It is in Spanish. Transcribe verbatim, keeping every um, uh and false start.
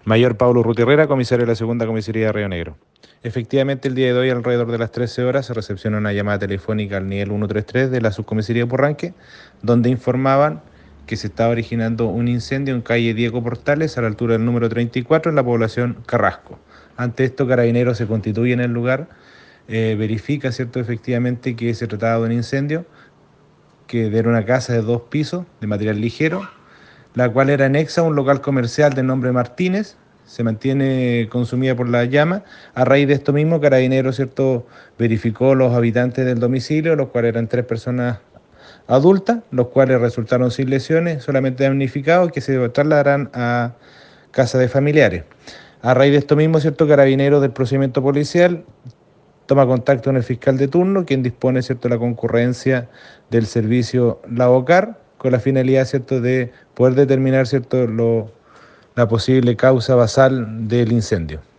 Mayor Pablo Ruti-Herrera, comisario de la Segunda Comisaría de Río Negro. Efectivamente, el día de hoy, alrededor de las trece horas, se recepcionó una llamada telefónica al nivel ciento treinta y tres de la Subcomisaría de Purranque, donde informaban que se estaba originando un incendio en calle Diego Portales, a la altura del número treinta y cuatro, en la población Carrasco. Ante esto, Carabineros se constituye en el lugar, eh, verifica, ¿cierto?, efectivamente que se trataba de un incendio, que era una casa de dos pisos de material ligero, la cual era anexa a un local comercial de nombre Martínez, se mantiene consumida por la llama. A raíz de esto mismo, Carabineros, ¿cierto?, verificó los habitantes del domicilio, los cuales eran tres personas adultas, los cuales resultaron sin lesiones, solamente damnificados, que se trasladarán a casa de familiares. A raíz de esto mismo, ¿cierto?, Carabineros del procedimiento policial toma contacto con el fiscal de turno, quien dispone, ¿cierto?, la concurrencia del servicio Lavocar, con la finalidad, ¿cierto?, de poder determinar, ¿cierto?, lo, la posible causa basal del incendio.